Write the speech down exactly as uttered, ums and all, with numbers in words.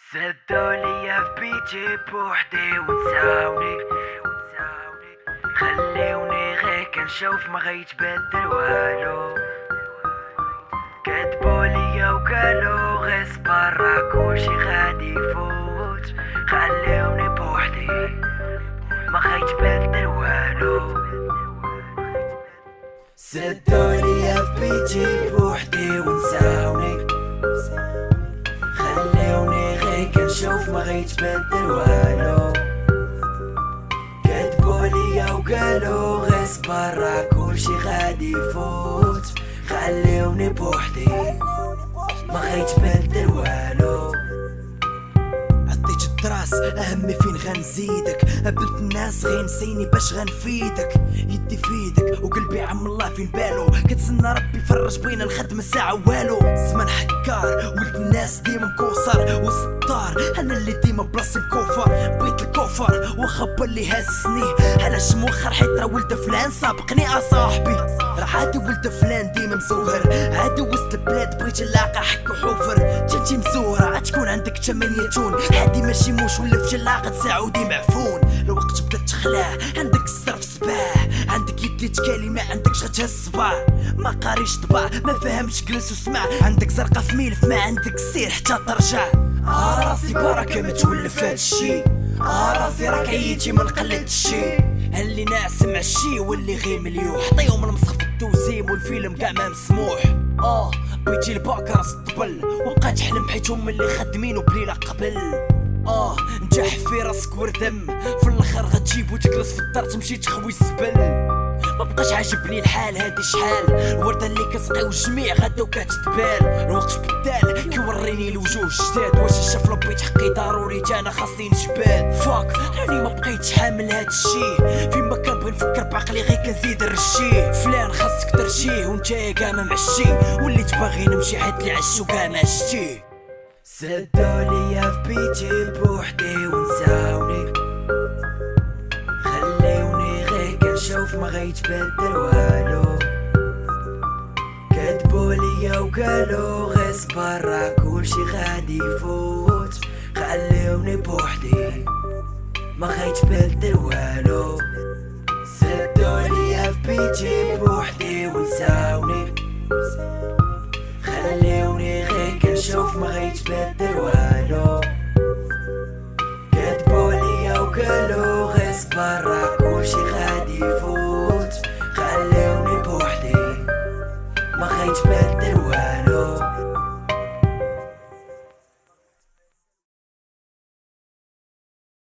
سدوا ليا في بيتي بوحدي ونساوني خليوني غير كنشوف ما غيتبدل والو. كتبوا ليا وقالوا غير صبر كلشي غادي يفوت، خليوني بوحدي ما غيتبدل والو. سدوا ليا في بيتي بوحدي ونساوني خليوني غير كنشوف ما غيتبدل والو. كتبوا ليا وقالوا غير صبر كلشي غادي يفوت، خليوني بوحدي ما غيتبدل والو. عطيت الدراس اهمي فين غنزيدك، قابلت الناس غينسيني باش غنفيدك. يدي فيدك وقلبي عم الله فين بالو، كتسنى ربي يفرج بين الخدمة ساعة والو. زمان حكار ولد الناس ديما مكوصر وسط الدار، انا اللي ديما بلاصتي مكوفر. بغيت الكوفر واخا باللي هاسني، علاش موخر حيت راه ولد فلان سابقني اصاحبي. راه عادي ولد فلان ديما مزوهر، عادي وسط البلاد بغيت نلاقى حك وحوفر. جنتي مزورة عتكون عندك تمنية تون، عادي ماشي موش ولا في جلاقة سعودي معفون. الوقت بدا تخلع عندك السر في صباح، عندك يدي تكالي ما عندكش غتهز الصباع. ما قاريش طباع ما فهمش جلس وسمع، عندك زرقا في ميلف ما عندك سير حتى ترجع. اه راسي بركة ما تولف هادشي، اه راسي راك عييتي ما نقلدش شي. اللي ناس مع الشي واللي غير مليوح، عطيهم المسخ في التوزيم والفيلم كاع ما مسموح. اه بغيتي الباك راس الطبل وبقى تحلم حيت هما اللي خادمين وبليلة قبل. اه نجح في راسك وردم في الاخر غتجيب وتجلس في الدار تمشي تخوي الزبل. ما بقاش عاجبني الحال هادي شحال، الورده اللي كتسقيو الجميع غدا وكتتبال. الوقت بدال كيوريني الوجوه الجداد، واش شاف لبيت حقي ضروري تا انا خاصني نجباد. فاك راني ما بقيتش حامل هاد الشي، فيما كنبغي نفكر بعقلي غير كنزيد نرشيه. فلان خاصك ترشيه وانتيا كاع ما معشي، وليت باغي نمشي حيت اللي عشو كاع ما شتيه. سدوا ليا في بيتي بوحدي ونساوني خليوني غير كنشوف ما غيتبدل والو. كتبوا ليا وقالوا غير صبر كلشي غادي يفوت، خليوني بوحدي ما غيتبدل والو. سدوا ليا في بيتي بوحدي ونساوني خليوني غير كنشوف ما غيتبدل